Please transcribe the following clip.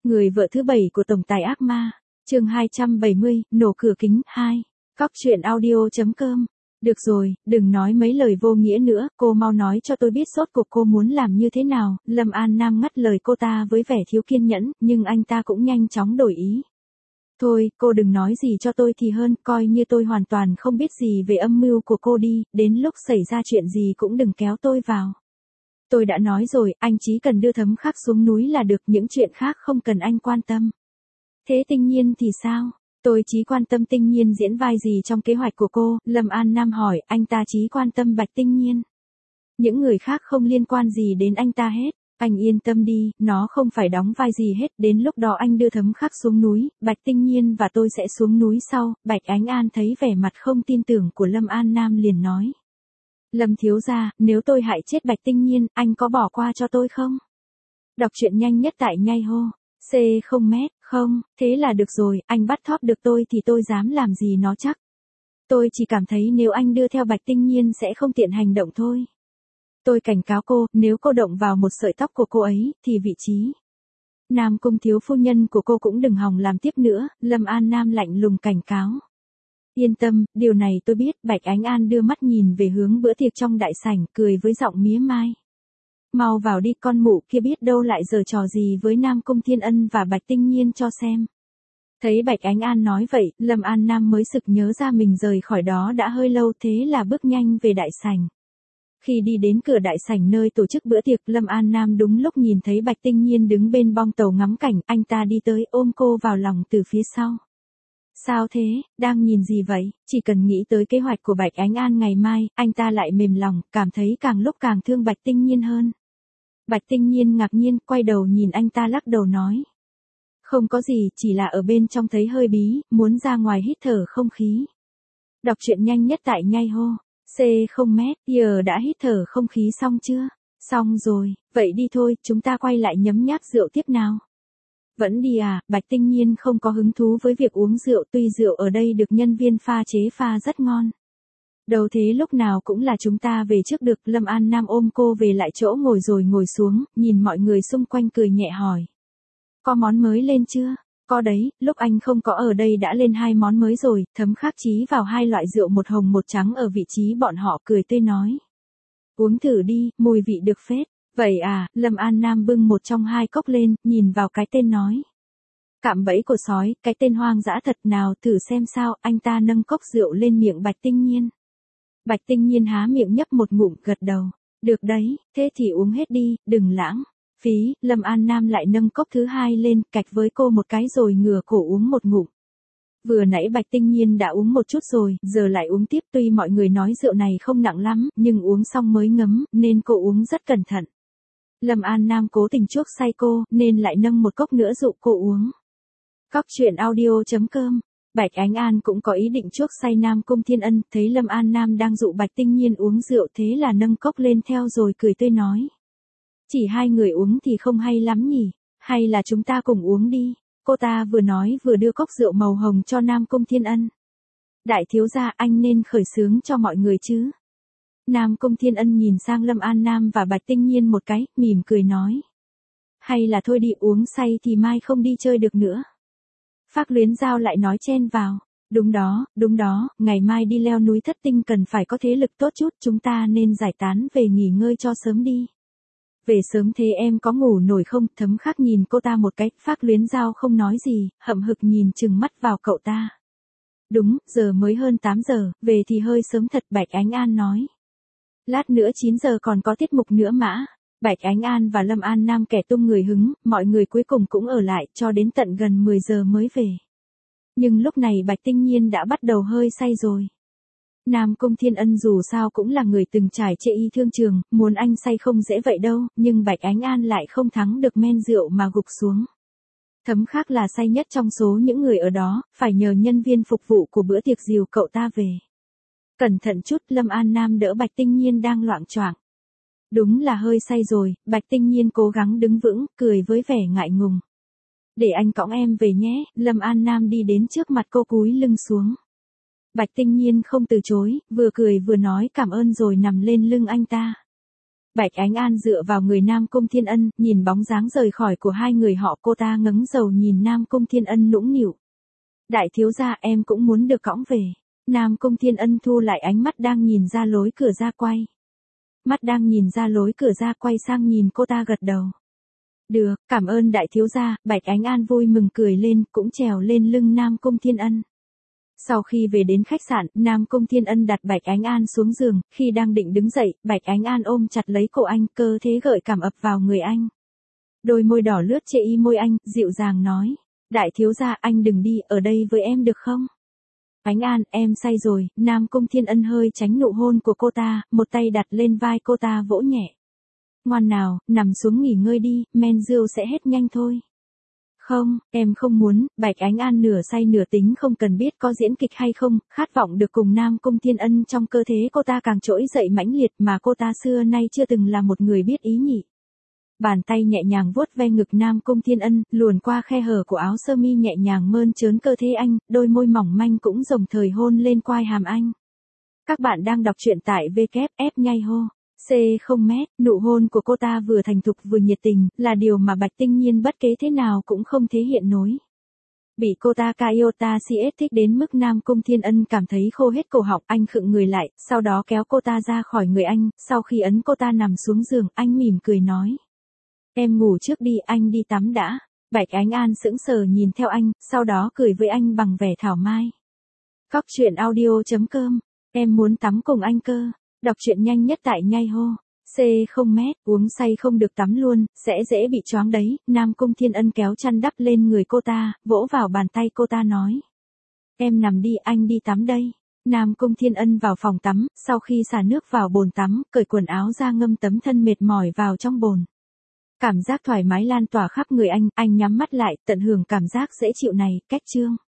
Người vợ thứ 7 của tổng tài ác ma. Chương 270, nổ cửa kính 2. Cóc truyện audio.com. Được rồi, đừng nói mấy lời vô nghĩa nữa, cô mau nói cho tôi biết sốt cuộc cô muốn làm như thế nào. Lâm An Nam ngắt lời cô ta với vẻ thiếu kiên nhẫn, nhưng anh ta cũng nhanh chóng đổi ý. Thôi, cô đừng nói gì cho tôi thì hơn, coi như tôi hoàn toàn không biết gì về âm mưu của cô đi, đến lúc xảy ra chuyện gì cũng đừng kéo tôi vào. Tôi đã nói rồi, anh chỉ cần đưa Thấm Khắc xuống núi là được, những chuyện khác không cần anh quan tâm. Thế Tinh Nhiên thì sao? Tôi chỉ quan tâm Tinh Nhiên diễn vai gì trong kế hoạch của cô, Lâm An Nam hỏi, anh ta chỉ quan tâm Bạch Tinh Nhiên. Những người khác không liên quan gì đến anh ta hết. Anh yên tâm đi, nó không phải đóng vai gì hết, đến lúc đó anh đưa Thấm Khắc xuống núi, Bạch Tinh Nhiên và tôi sẽ xuống núi sau. Bạch Ánh An thấy vẻ mặt không tin tưởng của Lâm An Nam liền nói. Lâm thiếu gia, nếu tôi hại chết Bạch Tinh Nhiên, anh có bỏ qua cho tôi không? Đọc truyện nhanh nhất tại nhai hô. Không, thế là được rồi, anh bắt thóp được tôi thì tôi dám làm gì nó chắc. Tôi chỉ cảm thấy nếu anh đưa theo Bạch Tinh Nhiên sẽ không tiện hành động thôi. Tôi cảnh cáo cô, nếu cô động vào một sợi tóc của cô ấy, thì vị trí Nam Cung thiếu phu nhân của cô cũng đừng hòng làm tiếp nữa, Lâm An Nam lạnh lùng cảnh cáo. Yên tâm, điều này tôi biết. Bạch Ánh An đưa mắt nhìn về hướng bữa tiệc trong đại sảnh, cười với giọng mía mai. Mau vào đi, con mụ kia biết đâu lại giở trò gì với Nam Cung Thiên Ân và Bạch Tinh Nhiên cho xem. Thấy Bạch Ánh An nói vậy, Lâm An Nam mới sực nhớ ra mình rời khỏi đó đã hơi lâu, thế là bước nhanh về đại sảnh. Khi đi đến cửa đại sảnh nơi tổ chức bữa tiệc, Lâm An Nam đúng lúc nhìn thấy Bạch Tinh Nhiên đứng bên bong tàu ngắm cảnh, anh ta đi tới ôm cô vào lòng từ phía sau. Sao thế, đang nhìn gì vậy? Chỉ cần nghĩ tới kế hoạch của Bạch Ánh An ngày mai, anh ta lại mềm lòng, cảm thấy càng lúc càng thương Bạch Tinh Nhiên hơn. Bạch Tinh Nhiên ngạc nhiên, quay đầu nhìn anh ta lắc đầu nói. Không có gì, chỉ là ở bên trong thấy hơi bí, muốn ra ngoài hít thở không khí. Đọc truyện nhanh nhất tại nhai hô. Giờ đã hít thở không khí xong chưa? Xong rồi, vậy đi thôi, chúng ta quay lại nhấm nháp rượu tiếp nào. Vẫn đi à? Bạch Tinh Nhiên không có hứng thú với việc uống rượu, tuy rượu ở đây được nhân viên pha chế pha rất ngon. Đâu thế lúc nào cũng là chúng ta về trước được. Lâm An Nam ôm cô về lại chỗ ngồi rồi ngồi xuống, nhìn mọi người xung quanh cười nhẹ hỏi. Có món mới lên chưa? Có đấy, lúc anh không có ở đây đã lên 2 món mới rồi. Thấm Khắc chí vào 2 loại rượu, một hồng một trắng ở vị trí bọn họ, cười tươi nói. Uống thử đi, mùi vị được phết. Vậy à, Lâm An Nam bưng một trong 2 cốc lên, nhìn vào cái tên nói. Cạm bẫy của sói, cái tên hoang dã thật, nào thử xem sao. Anh ta nâng cốc rượu lên miệng Bạch Tinh Nhiên. Bạch Tinh Nhiên há miệng nhấp một ngụm, gật đầu. Được đấy, thế thì uống hết đi, đừng lãng phí. Lâm An Nam lại nâng cốc thứ 2 lên, cạch với cô một cái rồi ngửa cổ uống một ngụm. Vừa nãy Bạch Tinh Nhiên đã uống một chút rồi, giờ lại uống tiếp, tuy mọi người nói rượu này không nặng lắm, nhưng uống xong mới ngấm, nên cô uống rất cẩn thận. Lâm An Nam cố tình chuốc say cô, nên lại nâng một cốc nữa dụ cô uống. Cóc truyện audio.com. Bạch Ánh An cũng có ý định chuốc say Nam Cung Thiên Ân, thấy Lâm An Nam đang dụ Bạch Tinh Nhiên uống rượu, thế là nâng cốc lên theo rồi cười tươi nói. Chỉ 2 người uống thì không hay lắm nhỉ, hay là chúng ta cùng uống đi. Cô ta vừa nói vừa đưa cốc rượu màu hồng cho Nam Cung Thiên Ân. Đại thiếu gia, anh nên khởi xướng cho mọi người chứ. Nam Cung Thiên Ân nhìn sang Lâm An Nam và Bạch Tinh Nhiên một cái, mỉm cười nói. Hay là thôi đi, uống say thì mai không đi chơi được nữa. Phác Luyến Giao lại nói chen vào. Đúng đó, ngày mai đi leo núi Thất Tinh cần phải có thế lực tốt chút, chúng ta nên giải tán về nghỉ ngơi cho sớm đi. Về sớm thế em có ngủ nổi không? Thấm Khắc nhìn cô ta một cái, Phác Luyến Giao không nói gì, hậm hực nhìn chừng mắt vào cậu ta. Đúng, giờ mới hơn 8 giờ, về thì hơi sớm thật, Bạch Ánh An nói. Lát nữa 9 giờ còn có tiết mục nữa mà. Bạch Ánh An và Lâm An Nam kẻ tung người hứng, mọi người cuối cùng cũng ở lại, cho đến tận gần 10 giờ mới về. Nhưng lúc này Bạch Tinh Nhiên đã bắt đầu hơi say rồi. Nam Cung Thiên Ân dù sao cũng là người từng trải chệ y thương trường, muốn anh say không dễ vậy đâu, nhưng Bạch Ánh An lại không thắng được men rượu mà gục xuống. Thấm Khắc là say nhất trong số những người ở đó, phải nhờ nhân viên phục vụ của bữa tiệc dìu cậu ta về. Cẩn thận chút, Lâm An Nam đỡ Bạch Tinh Nhiên đang loạng choạng. Đúng là hơi say rồi, Bạch Tinh Nhiên cố gắng đứng vững, cười với vẻ ngại ngùng. Để anh cõng em về nhé. Lâm An Nam đi đến trước mặt cô cúi lưng xuống. Bạch Tinh Nhiên không từ chối, vừa cười vừa nói cảm ơn rồi nằm lên lưng anh ta. Bạch Ánh An dựa vào người Nam Cung Thiên Ân, nhìn bóng dáng rời khỏi của hai người họ, cô ta ngẩng đầu nhìn Nam Cung Thiên Ân nũng nịu. Đại thiếu gia, em cũng muốn được cõng về. Nam Cung Thiên Ân thu lại ánh mắt đang nhìn ra lối cửa ra quay. Mắt đang nhìn ra lối cửa ra quay sang nhìn cô ta gật đầu. Được, cảm ơn đại thiếu gia. Bạch Ánh An vui mừng cười lên, cũng trèo lên lưng Nam Cung Thiên Ân. Sau khi về đến khách sạn, Nam Cung Thiên Ân đặt Bạch Ánh An xuống giường, khi đang định đứng dậy, Bạch Ánh An ôm chặt lấy cổ anh, cơ thế gợi cảm ập vào người anh. Đôi môi đỏ lướt trên môi anh, dịu dàng nói. Đại thiếu gia, anh đừng đi, ở đây với em được không? Ánh An, em say rồi. Nam Cung Thiên Ân hơi tránh nụ hôn của cô ta, một tay đặt lên vai cô ta vỗ nhẹ. Ngoan nào, nằm xuống nghỉ ngơi đi, men rượu sẽ hết nhanh thôi. Không, em không muốn. Bạch Ánh An nửa say nửa tính, không cần biết có diễn kịch hay không, khát vọng được cùng Nam Cung Thiên Ân trong cơ thể cô ta càng trỗi dậy mãnh liệt, mà cô ta xưa nay chưa từng là một người biết ý nhị. Bàn tay nhẹ nhàng vuốt ve ngực Nam Cung Thiên Ân, luồn qua khe hở của áo sơ mi nhẹ nhàng mơn trớn cơ thể anh, đôi môi mỏng manh cũng đồng thời hôn lên quai hàm anh. Các bạn đang đọc truyện tại WF nhai hô. C0m, nụ hôn của cô ta vừa thành thục vừa nhiệt tình, là điều mà Bạch Tinh Nhiên bất kế thế nào cũng không thể hiện nổi. Bị cô ta Kyota CS thích đến mức Nam Cung Thiên Ân cảm thấy khô hết cổ họng, anh khựng người lại, sau đó kéo cô ta ra khỏi người anh, sau khi ấn cô ta nằm xuống giường, anh mỉm cười nói. Em ngủ trước đi, anh đi tắm đã. Bạch Ánh An sững sờ nhìn theo anh, sau đó cười với anh bằng vẻ thảo mai. Cóc truyện audio.com, em muốn tắm cùng anh cơ. Đọc truyện nhanh nhất tại nhai hô. C0m, uống say không được tắm luôn, sẽ dễ bị choáng đấy. Nam Cung Thiên Ân kéo chăn đắp lên người cô ta, vỗ vào bàn tay cô ta nói. Em nằm đi, anh đi tắm đây. Nam Cung Thiên Ân vào phòng tắm, sau khi xả nước vào bồn tắm, cởi quần áo ra ngâm tấm thân mệt mỏi vào trong bồn. Cảm giác thoải mái lan tỏa khắp người anh nhắm mắt lại, tận hưởng cảm giác dễ chịu này, cách chương.